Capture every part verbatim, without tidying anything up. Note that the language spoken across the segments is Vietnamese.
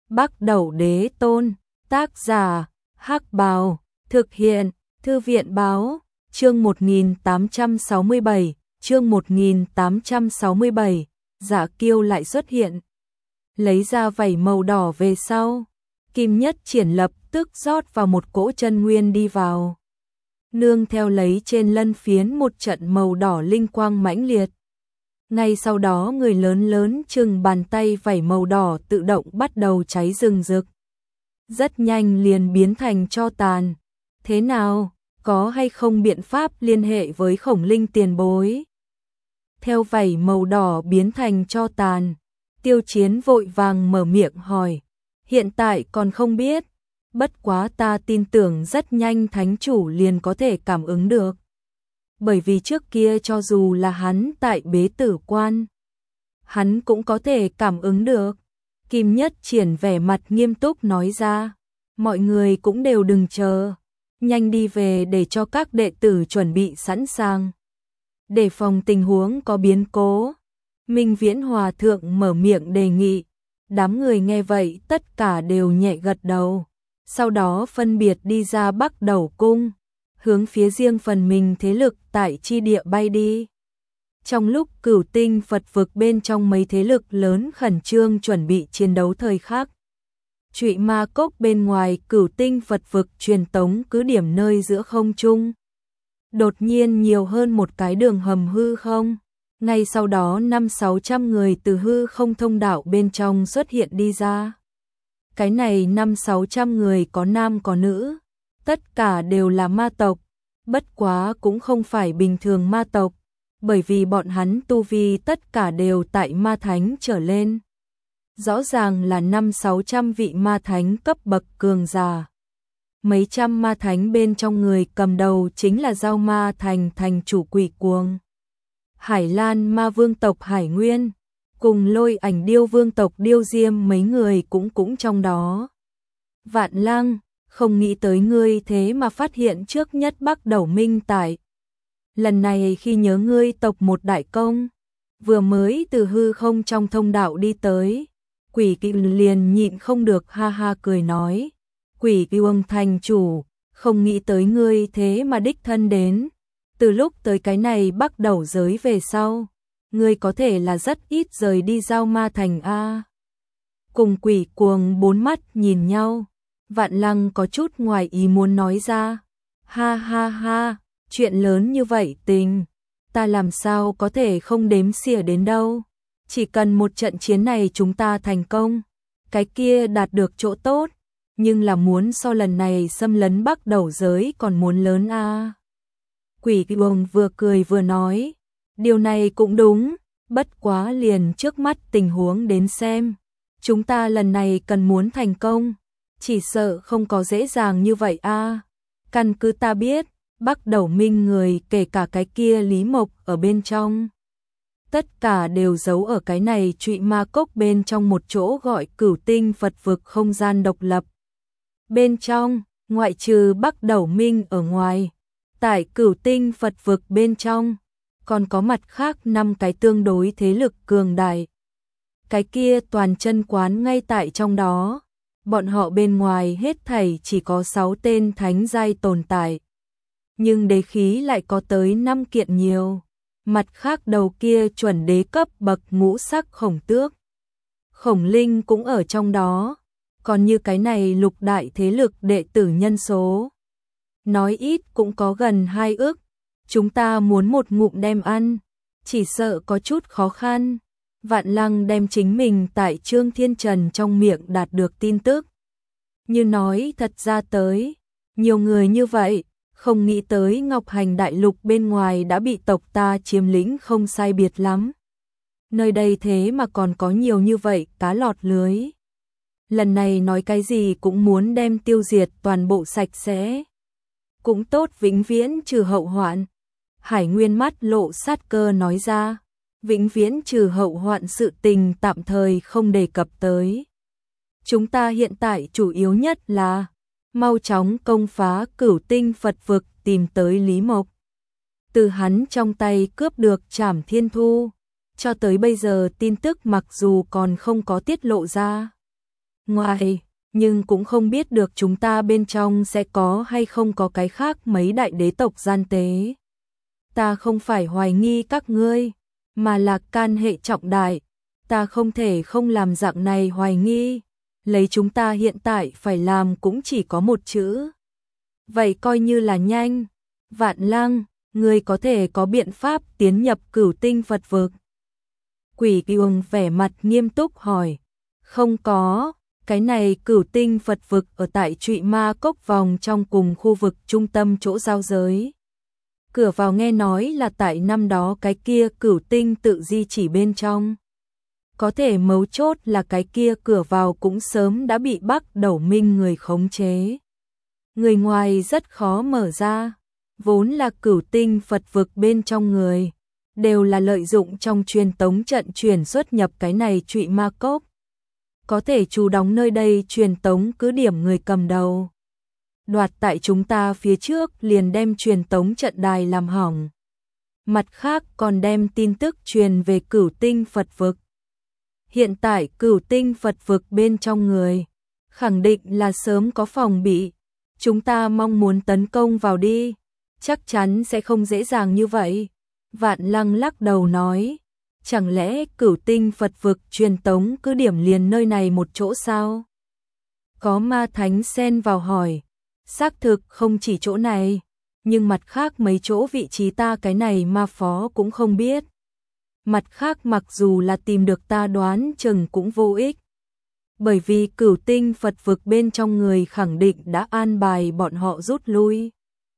Bắc Đẩu Đế Tôn, tác giả, Hắc Bào, thực hiện, Thư viện Báo, chương một nghìn tám trăm sáu mươi bảy, chương một nghìn tám trăm sáu mươi bảy, Dạ Kiêu lại xuất hiện. Lấy ra vảy màu đỏ về sau, Kim Nhất Triển lập tức rót vào một cỗ chân nguyên đi vào. Nương theo lấy trên lân phiến một trận màu đỏ linh quang mãnh liệt. Ngay sau đó người lớn lớn chừng bàn tay vảy màu đỏ tự động bắt đầu cháy rừng rực. Rất nhanh liền biến thành tro tàn. Thế nào, có hay không biện pháp liên hệ với Khổng Linh tiền bối? Theo vảy màu đỏ biến thành tro tàn, Tiêu Chiến vội vàng mở miệng hỏi. Hiện tại còn không biết, bất quá ta tin tưởng rất nhanh thánh chủ liền có thể cảm ứng được. Bởi vì trước kia cho dù là hắn tại bế tử quan, hắn cũng có thể cảm ứng được. Kim Nhất Triển vẻ mặt nghiêm túc nói ra, mọi người cũng đều đừng chờ, nhanh đi về để cho các đệ tử chuẩn bị sẵn sàng. Để phòng tình huống có biến cố, Minh Viễn Hòa Thượng mở miệng đề nghị, đám người nghe vậy tất cả đều nhẹ gật đầu, sau đó phân biệt đi ra Bắc Đẩu Cung, hướng phía riêng phần mình thế lực tại chi địa bay đi. Trong lúc Cửu Tinh Phật vực bên trong mấy thế lực lớn khẩn trương chuẩn bị chiến đấu thời khắc, Trụy Ma Cốc bên ngoài Cửu Tinh Phật vực truyền tống cứ điểm nơi giữa không trung. Đột nhiên nhiều hơn một cái đường hầm hư không, ngay sau đó năm sáu trăm người từ hư không thông đạo bên trong xuất hiện đi ra. Cái này năm sáu trăm người có nam có nữ, tất cả đều là ma tộc, bất quá cũng không phải bình thường ma tộc, bởi vì bọn hắn tu vi tất cả đều tại ma thánh trở lên. Rõ ràng là năm sáu trăm vị ma thánh cấp bậc cường giả. Mấy trăm ma thánh bên trong người cầm đầu chính là Giao Ma Thành thành chủ Quỷ Cuồng, Hải Lan Ma Vương tộc Hải Nguyên, cùng Lôi Ảnh Điêu Vương tộc Điêu Diêm mấy người cũng cũng trong đó. Vạn Lăng, không nghĩ tới ngươi thế mà phát hiện trước nhất Bắc Đẩu Minh tại. Lần này khi nhớ ngươi tộc một đại công, vừa mới từ hư không trong thông đạo đi tới, Quỷ Kỵ liền nhịn không được ha ha cười nói, Quỷ Cuồng thành chủ, không nghĩ tới ngươi thế mà đích thân đến, từ lúc tới cái này Bắc Đẩu giới về sau, ngươi có thể là rất ít rời đi Giao Ma Thành a. Cùng Quỷ Cuồng bốn mắt nhìn nhau, Vạn Lăng có chút ngoài ý muốn nói ra, ha ha ha, chuyện lớn như vậy tình, ta làm sao có thể không đếm xỉa đến đâu, chỉ cần một trận chiến này chúng ta thành công, cái kia đạt được chỗ tốt, nhưng là muốn so lần này xâm lấn Bắc Đẩu giới còn muốn lớn a. Quỷ Cuồng vừa cười vừa nói, điều này cũng đúng, bất quá liền trước mắt tình huống đến xem, chúng ta lần này cần muốn thành công, chỉ sợ không có dễ dàng như vậy a. Căn cứ ta biết, Bắc Đẩu Minh người kể cả cái kia Lý Mộc ở bên trong, tất cả đều giấu ở cái này Trụy Ma Cốc bên trong một chỗ gọi Cửu Tinh Phật vực không gian độc lập. Bên trong, ngoại trừ Bắc Đẩu Minh ở ngoài, tại Cửu Tinh Phật vực bên trong, còn có mặt khác năm cái tương đối thế lực cường đại. Cái kia toàn chân quán ngay tại trong đó, bọn họ bên ngoài hết thảy chỉ có sáu tên thánh giai tồn tại. Nhưng đế khí lại có tới năm kiện nhiều, mặt khác đầu kia chuẩn đế cấp bậc ngũ sắc khổng tước. Khổng Linh cũng ở trong đó, còn như cái này lục đại thế lực đệ tử nhân số. Nói ít cũng có gần hai ước, chúng ta muốn một ngụm đem ăn, chỉ sợ có chút khó khăn. Vạn Lăng đem chính mình tại Trương Thiên Trần trong miệng đạt được tin tức. Như nói thật ra tới, nhiều người như vậy, không nghĩ tới Ngọc Hành đại lục bên ngoài đã bị tộc ta chiếm lĩnh không sai biệt lắm. Nơi đây thế mà còn có nhiều như vậy cá lọt lưới. Lần này nói cái gì cũng muốn đem tiêu diệt toàn bộ sạch sẽ. Cũng tốt vĩnh viễn trừ hậu hoạn. Hải Nguyên mắt lộ sát cơ nói ra, vĩnh viễn trừ hậu hoạn sự tình tạm thời không đề cập tới. Chúng ta hiện tại chủ yếu nhất là mau chóng công phá Cửu Tinh Phật vực tìm tới Lý Mộc. Từ hắn trong tay cướp được Trảm Thiên Thu, cho tới bây giờ tin tức mặc dù còn không có tiết lộ ra, ngoài, nhưng cũng không biết được chúng ta bên trong sẽ có hay không có cái khác mấy đại đế tộc gian tế. Ta không phải hoài nghi các ngươi, mà là can hệ trọng đại, ta không thể không làm dạng này hoài nghi, lấy chúng ta hiện tại phải làm cũng chỉ có một chữ. Vậy coi như là nhanh. Vạn Lăng, ngươi có thể có biện pháp tiến nhập Cửu Tinh Phật vực? Quỷ Kiều vẻ mặt nghiêm túc hỏi. Không có, cái này Cửu Tinh Phật vực ở tại Trụy Ma Cốc vòng trong cùng khu vực trung tâm chỗ giao giới. Cửa vào nghe nói là tại năm đó cái kia Cửu Tinh tự di chỉ bên trong. Có thể mấu chốt là cái kia cửa vào cũng sớm đã bị Bắc Đầu Minh người khống chế. Người ngoài rất khó mở ra, vốn là Cửu Tinh Phật vực bên trong người, đều là lợi dụng trong truyền tống trận chuyển xuất nhập cái này Trụy Ma Cốc. Có thể chủ đóng nơi đây truyền tống cứ điểm người cầm đầu. Đoạt tại chúng ta phía trước liền đem truyền tống trận đài làm hỏng. Mặt khác còn đem tin tức truyền về Cửu Tinh Phật vực. Hiện tại Cửu Tinh Phật vực bên trong người, khẳng định là sớm có phòng bị. Chúng ta mong muốn tấn công vào đi, chắc chắn sẽ không dễ dàng như vậy. Vạn Lăng lắc đầu nói, chẳng lẽ Cửu Tinh Phật vực truyền tống cứ điểm liền nơi này một chỗ sao? Có ma thánh xen vào hỏi, xác thực không chỉ chỗ này, nhưng mặt khác mấy chỗ vị trí ta cái này ma phó cũng không biết. Mặt khác mặc dù là tìm được ta đoán chừng cũng vô ích. Bởi vì Cửu Tinh Phật vực bên trong người khẳng định đã an bài bọn họ rút lui.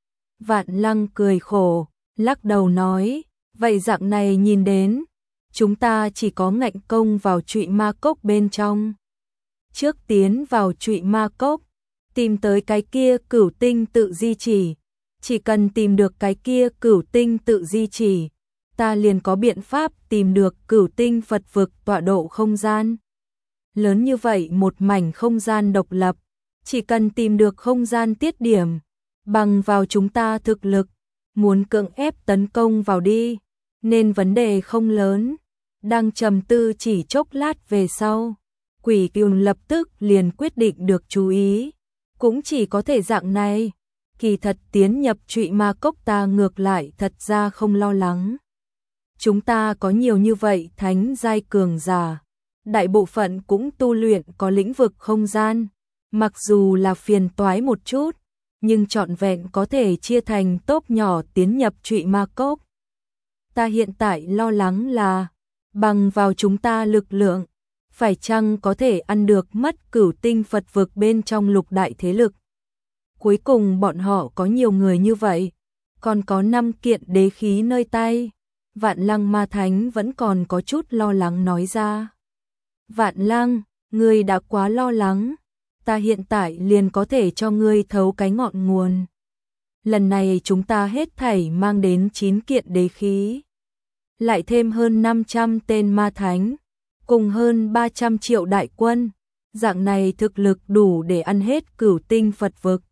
Vạn Lăng cười khổ, lắc đầu nói, vậy dạng này nhìn đến, chúng ta chỉ có ngạnh công vào Trụy Ma Cốc bên trong. Trước tiến vào Trụy Ma Cốc, tìm tới cái kia Cửu Tinh tự di chỉ, chỉ cần tìm được cái kia Cửu Tinh tự di chỉ, ta liền có biện pháp tìm được Cửu Tinh Phật vực tọa độ không gian. Lớn như vậy một mảnh không gian độc lập, chỉ cần tìm được không gian tiết điểm, bằng vào chúng ta thực lực, muốn cưỡng ép tấn công vào đi, nên vấn đề không lớn. Đang trầm tư chỉ chốc lát về sau, Quỷ Kiều lập tức liền quyết định được chú ý, cũng chỉ có thể dạng này. Kỳ thật tiến nhập Trụy Ma Cốc ta ngược lại thật ra không lo lắng. Chúng ta có nhiều như vậy thánh giai cường giả, đại bộ phận cũng tu luyện có lĩnh vực không gian, mặc dù là phiền toái một chút, nhưng trọn vẹn có thể chia thành tốp nhỏ tiến nhập Trụy Ma Cốc. Ta hiện tại lo lắng là, bằng vào chúng ta lực lượng, phải chăng có thể ăn được mất Cửu Tinh Phật vực bên trong lục đại thế lực. Cuối cùng bọn họ có nhiều người như vậy, còn có năm kiện đế khí nơi tay. Vạn Lăng ma thánh vẫn còn có chút lo lắng nói ra. Vạn Lăng, ngươi đã quá lo lắng, ta hiện tại liền có thể cho ngươi thấu cái ngọn nguồn. Lần này chúng ta hết thảy mang đến chín kiện đế khí, lại thêm hơn năm trăm tên ma thánh, cùng hơn ba trăm triệu đại quân, dạng này thực lực đủ để ăn hết Cửu Tinh Phật vực.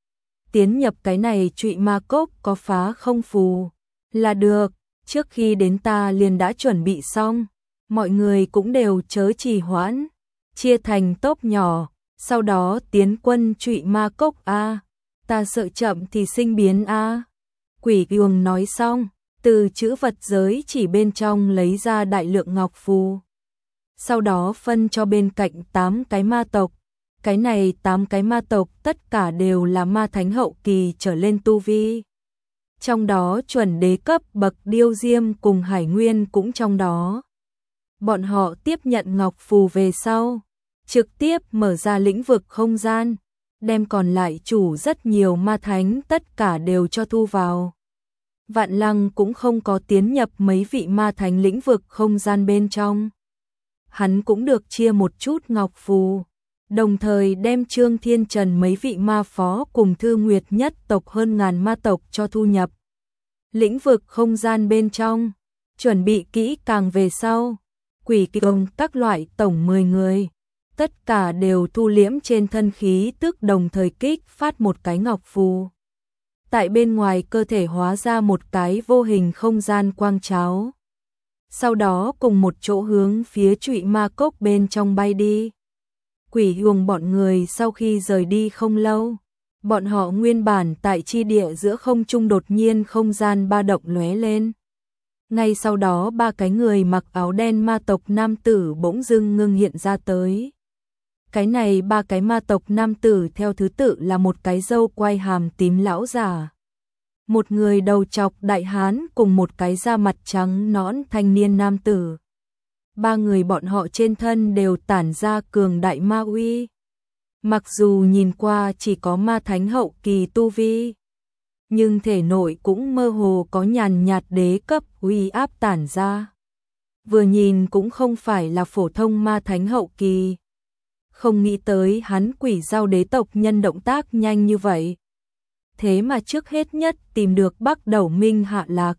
Tiến nhập cái này Trụy Ma Cốc có phá không phù là được, trước khi đến ta liền đã chuẩn bị xong, mọi người cũng đều chớ trì hoãn, chia thành tốp nhỏ, sau đó tiến quân Trụy Ma Cốc a. Ta sợ chậm thì sinh biến a. Quỷ Kiều nói xong, từ chữ vật giới chỉ bên trong lấy ra đại lượng ngọc phù. Sau đó phân cho bên cạnh tám cái ma tộc. Cái này tám cái ma tộc tất cả đều là ma thánh hậu kỳ trở lên tu vi. Trong đó chuẩn đế cấp bậc Điêu Diêm cùng Hải Nguyên cũng trong đó. Bọn họ tiếp nhận ngọc phù về sau, trực tiếp mở ra lĩnh vực không gian, đem còn lại chủ rất nhiều ma thánh tất cả đều cho thu vào. Vạn Lăng cũng không có tiến nhập mấy vị ma thánh lĩnh vực không gian bên trong. Hắn cũng được chia một chút ngọc phù, đồng thời đem Trương Thiên Trần mấy vị ma phó cùng Thư Nguyệt nhất tộc hơn ngàn ma tộc cho thu nhập. Lĩnh vực không gian bên trong, chuẩn bị kỹ càng về sau, Quỷ Kiều các loại tổng mười người, tất cả đều thu liễm trên thân khí tức đồng thời kích phát một cái ngọc phù. Tại bên ngoài cơ thể hóa ra một cái vô hình không gian quang cháo. Sau đó cùng một chỗ hướng phía Trụy Ma Cốc bên trong bay đi. Quỷ Huồng bọn người sau khi rời đi không lâu, bọn họ nguyên bản tại chi địa giữa không trung đột nhiên không gian ba động lóe lên. Ngay sau đó ba cái người mặc áo đen ma tộc nam tử bỗng dưng ngưng hiện ra tới. Cái này ba cái ma tộc nam tử theo thứ tự là một cái râu quai hàm tím lão giả, một người đầu trọc đại hán cùng một cái da mặt trắng nõn thanh niên nam tử. Ba người bọn họ trên thân đều tản ra cường đại ma uy. Mặc dù nhìn qua chỉ có ma thánh hậu kỳ tu vi, nhưng thể nội cũng mơ hồ có nhàn nhạt đế cấp uy áp tản ra. Vừa nhìn cũng không phải là phổ thông ma thánh hậu kỳ. Không nghĩ tới hắn Quỷ Dao đế tộc nhân động tác nhanh như vậy. Thế mà trước hết nhất tìm được Bắc Đầu Minh hạ lạc.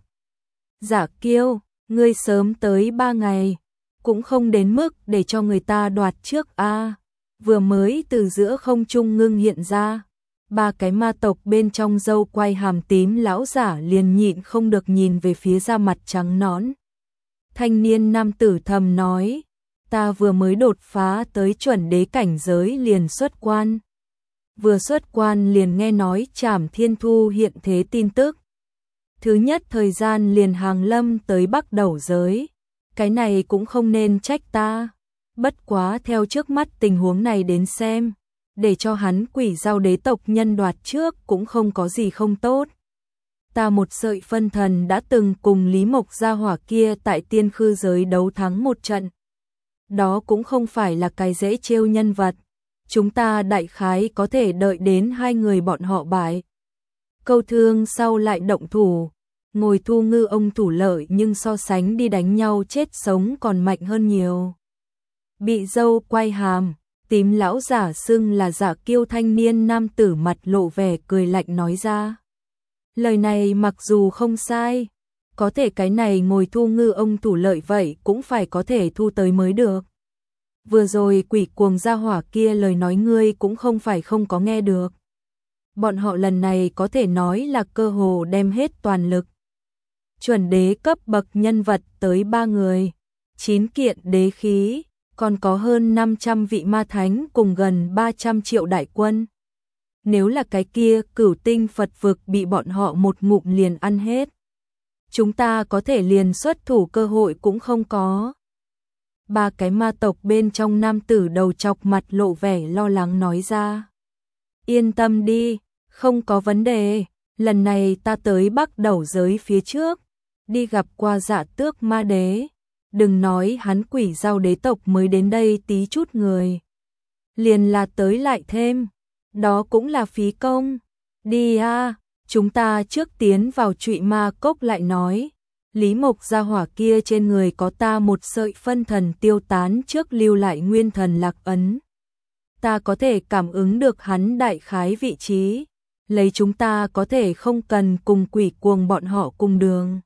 Giả Kiêu, ngươi sớm tới ba ngày, cũng không đến mức để cho người ta đoạt trước a. Vừa mới từ giữa không trung ngưng hiện ra, ba cái ma tộc bên trong râu quai hàm tím lão giả liền nhịn không được nhìn về phía da mặt trắng nõn. Thanh niên nam tử thầm nói, ta vừa mới đột phá tới chuẩn đế cảnh giới liền xuất quan. Vừa xuất quan liền nghe nói Trảm Thiên Thu hiện thế tin tức. Thứ nhất thời gian liền hàng lâm tới Bắc Đầu giới. Cái này cũng không nên trách ta. Bất quá theo trước mắt tình huống này đến xem, để cho hắn Quỷ Dao đế tộc nhân đoạt trước cũng không có gì không tốt. Ta một sợi phân thần đã từng cùng Lý Mộc gia hỏa kia tại tiên khư giới đấu thắng một trận. Đó cũng không phải là cái dễ trêu nhân vật. Chúng ta đại khái có thể đợi đến hai người bọn họ bại. Câu thương sau lại động thủ, ngồi thu ngư ông thủ lợi nhưng so sánh đi đánh nhau chết sống còn mạnh hơn nhiều. Bị dâu quai hàm, tím lão giả xưng là Giả Kiêu thanh niên nam tử mặt lộ vẻ cười lạnh nói ra. Lời này mặc dù không sai, có thể cái này ngồi thu ngư ông thủ lợi vậy cũng phải có thể thu tới mới được. Vừa rồi quỷ cuồng gia hỏa kia lời nói ngươi cũng không phải không có nghe được. Bọn họ lần này có thể nói là cơ hồ đem hết toàn lực. Chuẩn đế cấp bậc nhân vật tới ba người, chín kiện đế khí, còn có hơn năm trăm vị ma thánh cùng gần ba trăm triệu đại quân. Nếu là cái kia Cửu Tinh Phật vực bị bọn họ một ngụm liền ăn hết, chúng ta có thể liền xuất thủ cơ hội cũng không có. Ba cái ma tộc bên trong nam tử đầu chọc mặt lộ vẻ lo lắng nói ra. Yên tâm đi, không có vấn đề, lần này ta tới Bắc Đầu giới phía trước, đi gặp qua Dạ Tước ma đế. Đừng nói hắn Quỷ Dao đế tộc mới đến đây tí chút người. Liền là tới lại thêm, đó cũng là phí công. Đi a, chúng ta trước tiến vào Trụy Ma Cốc lại nói. Lý Mộc gia hỏa kia trên người có ta một sợi phân thần tiêu tán trước lưu lại nguyên thần lạc ấn. Ta có thể cảm ứng được hắn đại khái vị trí, lấy chúng ta có thể không cần cùng quỷ cuồng bọn họ cùng đường.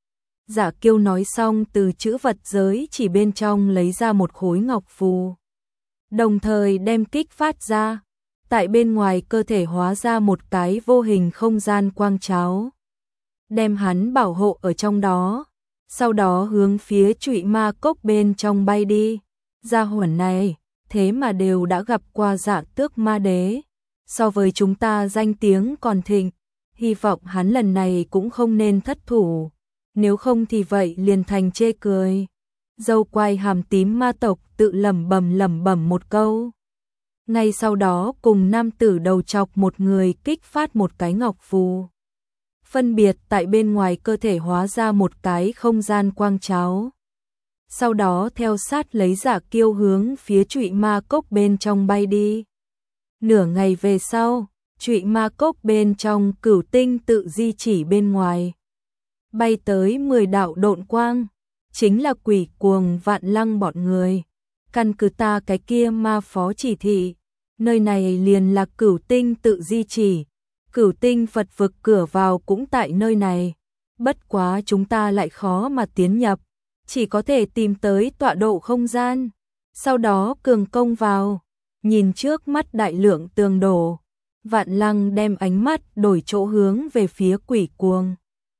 Giả Kiêu nói xong từ chữ vật giới chỉ bên trong lấy ra một khối ngọc phù. Đồng thời đem kích phát ra, tại bên ngoài cơ thể hóa ra một cái vô hình không gian quang cháo. Đem hắn bảo hộ ở trong đó, sau đó hướng phía Trụy Ma Cốc bên trong bay đi. Gia hỏa này, thế mà đều đã gặp qua Dạ Tước ma đế. So với chúng ta danh tiếng còn thịnh, hy vọng hắn lần này cũng không nên thất thủ. Nếu không thì vậy liền thành chê cười. Dâu quai hàm tím ma tộc tự lẩm bẩm lẩm bẩm một câu. Ngay sau đó cùng nam tử đầu chọc một người kích phát một cái ngọc phù. Phân biệt tại bên ngoài cơ thể hóa ra một cái không gian quang cháo. Sau đó theo sát lấy Giả Kiêu hướng phía Trụy Ma Cốc bên trong bay đi. Nửa ngày về sau, Trụy Ma Cốc bên trong Cửu Tinh tự di chỉ bên ngoài. Bay tới mười đạo độn quang, chính là quỷ cuồng Vạn Lăng bọn người. Căn cứ ta cái kia ma phó chỉ thị, nơi này liền là Cửu Tinh tự di chỉ. Cửu Tinh Phật vực cửa vào cũng tại nơi này. Bất quá chúng ta lại khó mà tiến nhập, chỉ có thể tìm tới tọa độ không gian, sau đó cường công vào. Nhìn trước mắt đại lượng tường đổ, Vạn Lăng đem ánh mắt đổi chỗ hướng về phía quỷ cuồng.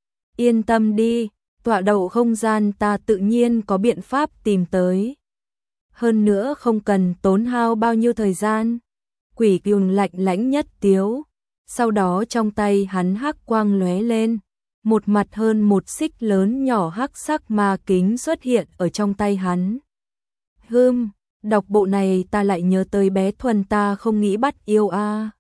Yên tâm đi, tọa độ không gian ta tự nhiên có biện pháp tìm tới. hơn nữa không cần tốn hao bao nhiêu thời gian. Quỷ Cừu lạnh lãnh nhất tiếu, sau đó trong tay hắn hắc quang lóe lên, một mặt hơn một xích lớn nhỏ hắc sắc ma kính xuất hiện ở trong tay hắn. Hừm, đọc bộ này ta lại nhớ tới bé Thuần ta không nghĩ bắt yêu a.